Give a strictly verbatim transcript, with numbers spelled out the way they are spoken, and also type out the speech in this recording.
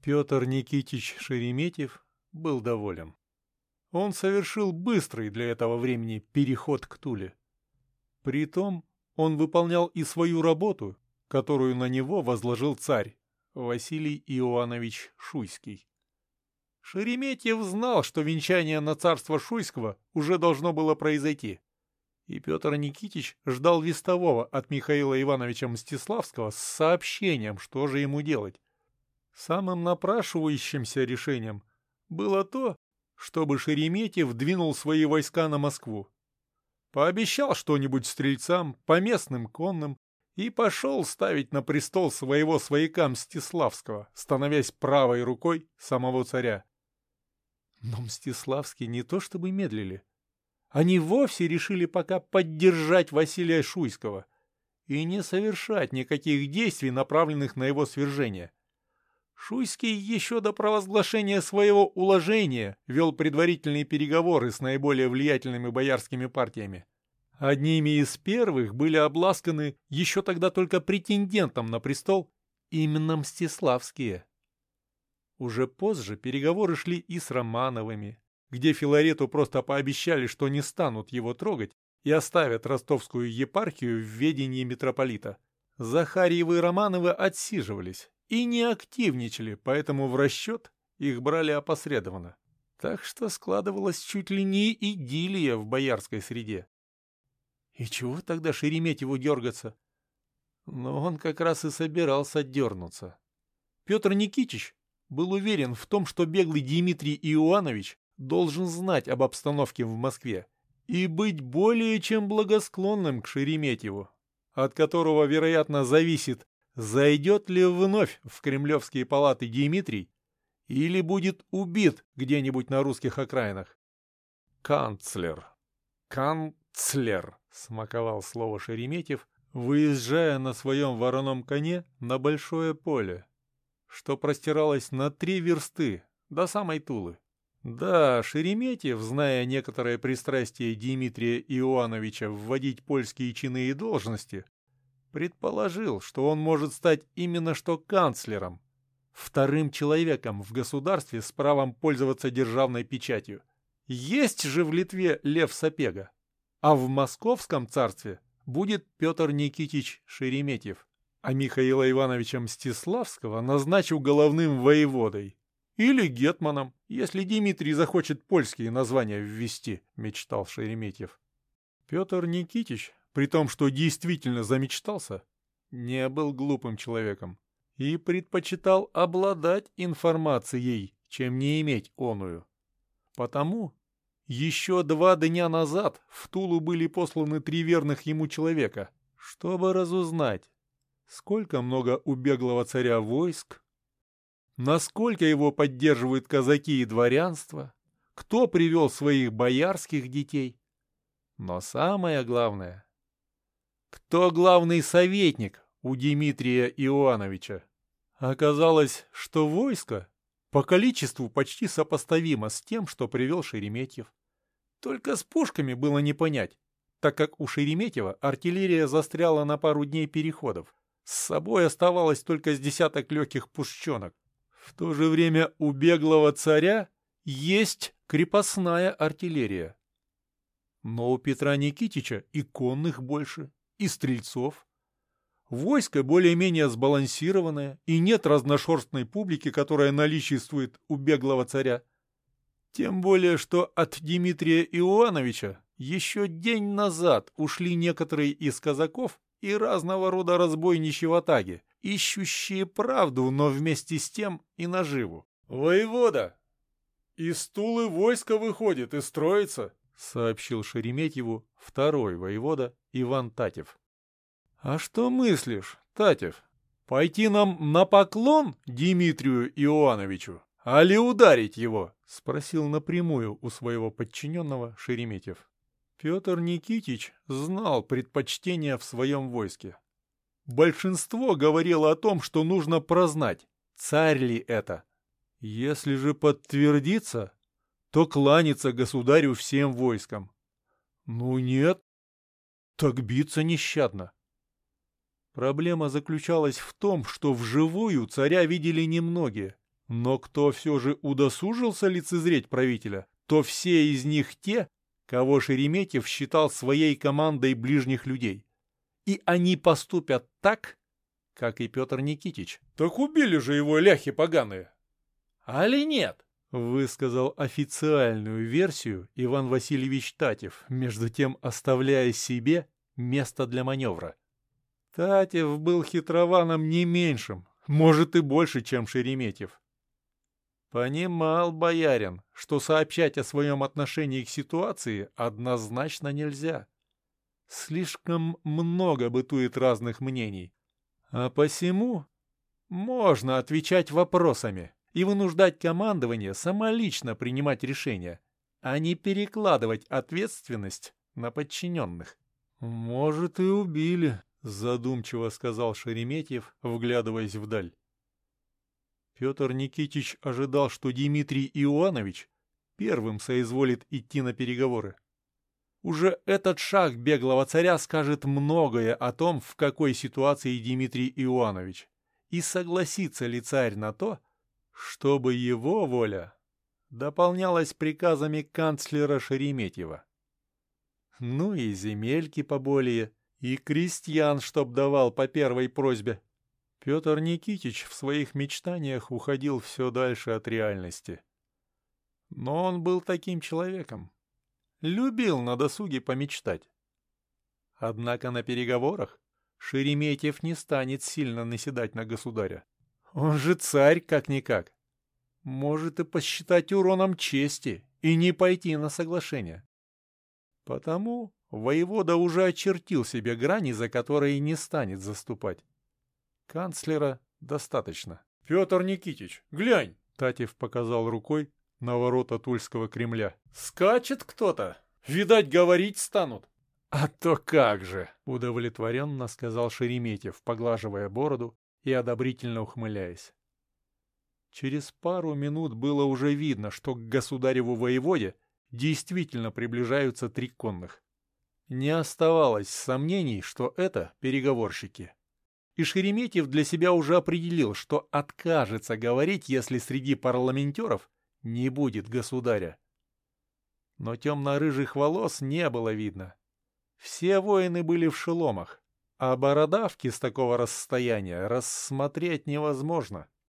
Петр Никитич Шереметьев был доволен. Он совершил быстрый для этого времени переход к Туле. Притом он выполнял и свою работу, которую на него возложил царь Василий Иоанович Шуйский. Шереметьев знал, что венчание на царство Шуйского уже должно было произойти, и Петр Никитич ждал вестового от Михаила Ивановича Мстиславского с сообщением, что же ему делать. Самым напрашивающимся решением было то, чтобы Шереметьев двинул свои войска на Москву. Пообещал что-нибудь стрельцам, поместным конным, и пошел ставить на престол своего свояка Мстиславского, становясь правой рукой самого царя. Но Мстиславские не то чтобы медлили. Они вовсе решили пока поддержать Василия Шуйского и не совершать никаких действий, направленных на его свержение. Шуйский еще до провозглашения своего уложения вел предварительные переговоры с наиболее влиятельными боярскими партиями. Одними из первых были обласканы еще тогда только претендентом на престол именно Мстиславские. Уже позже переговоры шли и с Романовыми, где Филарету просто пообещали, что не станут его трогать и оставят ростовскую епархию в ведении митрополита. Захарьевы и Романовы отсиживались и не активничали, поэтому в расчет их брали опосредованно. Так что складывалась чуть ли не идиллия в боярской среде. И чего тогда Шереметьеву дергаться? Но он как раз и собирался дернуться. Петр Никитич был уверен в том, что беглый Дмитрий Иоанович должен знать об обстановке в Москве и быть более чем благосклонным к Шереметьеву, от которого, вероятно, зависит, зайдет ли вновь в кремлевские палаты Дмитрий или будет убит где-нибудь на русских окраинах. «Канцлер! Канцлер!» — смаковал слово Шереметьев, выезжая на своем вороном коне на большое поле, что простиралось на три версты до самой Тулы. Да, Шереметьев, зная некоторое пристрастие Дмитрия Иоановича вводить польские чины и должности, предположил, что он может стать именно что канцлером, вторым человеком в государстве с правом пользоваться державной печатью. Есть же в Литве Лев Сапега, а в Московском царстве будет Петр Никитич Шереметьев, а Михаила Ивановича Мстиславского назначу головным воеводой. Или гетманом, если Дмитрий захочет польские названия ввести, мечтал Шереметьев. Петр Никитич, при том, что действительно замечтался, не был глупым человеком и предпочитал обладать информацией, чем не иметь оную. Потому еще два дня назад в Тулу были посланы три верных ему человека, чтобы разузнать, сколько много у беглого царя войск, насколько его поддерживают казаки и дворянство, кто привел своих боярских детей. Но самое главное, кто главный советник у Дмитрия Иоановича. Оказалось, что войско по количеству почти сопоставимо с тем, что привел Шереметьев. Только с пушками было не понять, так как у Шереметьева артиллерия застряла на пару дней переходов. С собой оставалось только с десяток легких пушченок. В то же время у беглого царя есть крепостная артиллерия. Но у Петра Никитича и конных больше, и стрельцов. Войско более-менее сбалансированное, и нет разношерстной публики, которая наличествует у беглого царя. Тем более, что от Дмитрия Иоановича еще день назад ушли некоторые из казаков и разного рода разбойничьи ватаги, ищущие правду, но вместе с тем и наживу. «Воевода! Из Тулы войско выходит и строится!» — сообщил Шереметьеву второй воевода Иван Татев. «А что мыслишь, Татев? Пойти нам на поклон Дмитрию Иоановичу, али ударить его?» — спросил напрямую у своего подчиненного Шереметьев. Петр Никитич знал предпочтения в своем войске. Большинство говорило о том, что нужно прознать, царь ли это. Если же подтвердится, то кланяться государю всем войском. Ну нет, так биться нещадно. Проблема заключалась в том, что вживую царя видели немногие, Но кто все же удосужился лицезреть правителя, то все из них те, кого Шереметьев считал своей командой ближних людей. И они поступят так, как и Петр Никитич. Так убили же его ляхи поганые. Али нет? Высказал официальную версию Иван Васильевич Татев, между тем оставляя себе место для маневра. Татев был хитрованом не меньшим, может и больше, чем Шереметьев. Понимал боярин, что сообщать о своем отношении к ситуации однозначно нельзя. Слишком много бытует разных мнений. А посему можно отвечать вопросами и вынуждать командование самолично принимать решения, а не перекладывать ответственность на подчиненных. «Может, и убили», — задумчиво сказал Шереметьев, вглядываясь вдаль. Петр Никитич ожидал, что Дмитрий Иоанович первым соизволит идти на переговоры. Уже этот шаг беглого царя скажет многое о том, в какой ситуации Дмитрий Иоанович, и согласится ли царь на то, чтобы его воля дополнялась приказами канцлера Шереметьева. Ну и земельки поболее, и крестьян, чтоб давал по первой просьбе. Петр Никитич в своих мечтаниях уходил все дальше от реальности. Но он был таким человеком. Любил на досуге помечтать. Однако на переговорах Шереметьев не станет сильно наседать на государя. Он же царь как-никак. Может и посчитать уроном чести и не пойти на соглашение. Потому воевода уже очертил себе грани, за которые не станет заступать. Канцлера достаточно. — Петр Никитич, глянь! — Татев показал рукой на ворота Тульского Кремля. — Скачет кто-то. Видать, говорить станут. — А то как же! — удовлетворенно сказал Шереметьев, поглаживая бороду и одобрительно ухмыляясь. Через пару минут было уже видно, что к государеву воеводе действительно приближаются три конных. Не оставалось сомнений, что это переговорщики. И Шереметьев для себя уже определил, что откажется говорить, если среди парламентеров не будет государя. Но темно-рыжих волос не было видно. Все воины были в шеломах, а бородавки с такого расстояния рассмотреть невозможно.